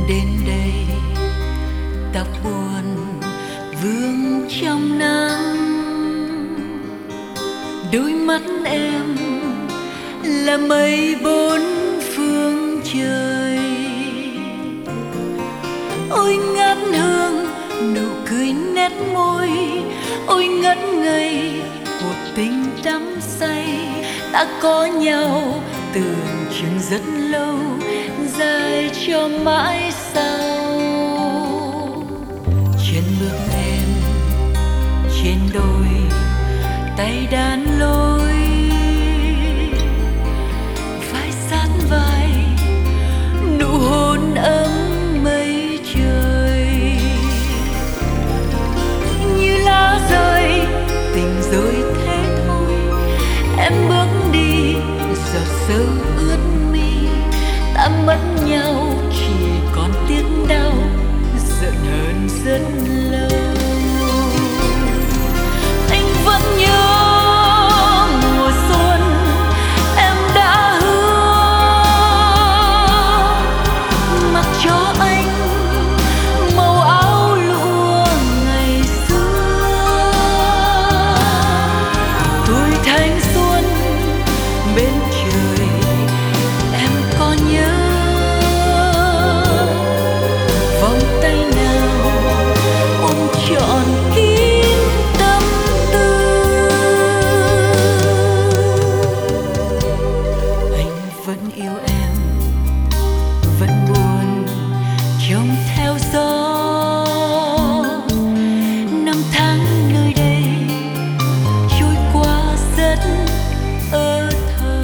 đến đây tóc buồn vương trong nắng, đôi mắt em là mây bốn phương trời. Ôi ngát hương nụ cười nét môi, ôi ngất ngây cuộc tình đắm say. Ta có nhau tưởng chừng rất lâu, dài cho mãi sau. Trên bước em, trên đôi tay đan lối, vai sát vai, nụ hôn ấm mây trời. Như lá rơi tình rồi thế thôi, em bước đi giọt sâu ướt mi. Ta mất nhau chỉ còn tiếc đau, giận hờn rất lâu. Anh vẫn nhớ mùa xuân em đã hứa mặc cho anh màu áo lụa ngày xưa. Tuổi thanh xuân bên trời em có nhớ vòng tay nào ôm trọn kín tâm tư. Anh vẫn yêu em, vẫn buồn trông theo gió. Năm tháng nơi đây trôi qua rất ơ thơ,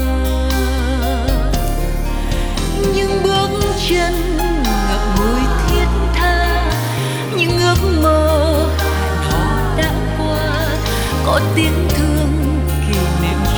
những bước chân ngậm ngùi thiết tha, những ước mơ hẹn hò đã qua. Có tiếng thương kỷ niệm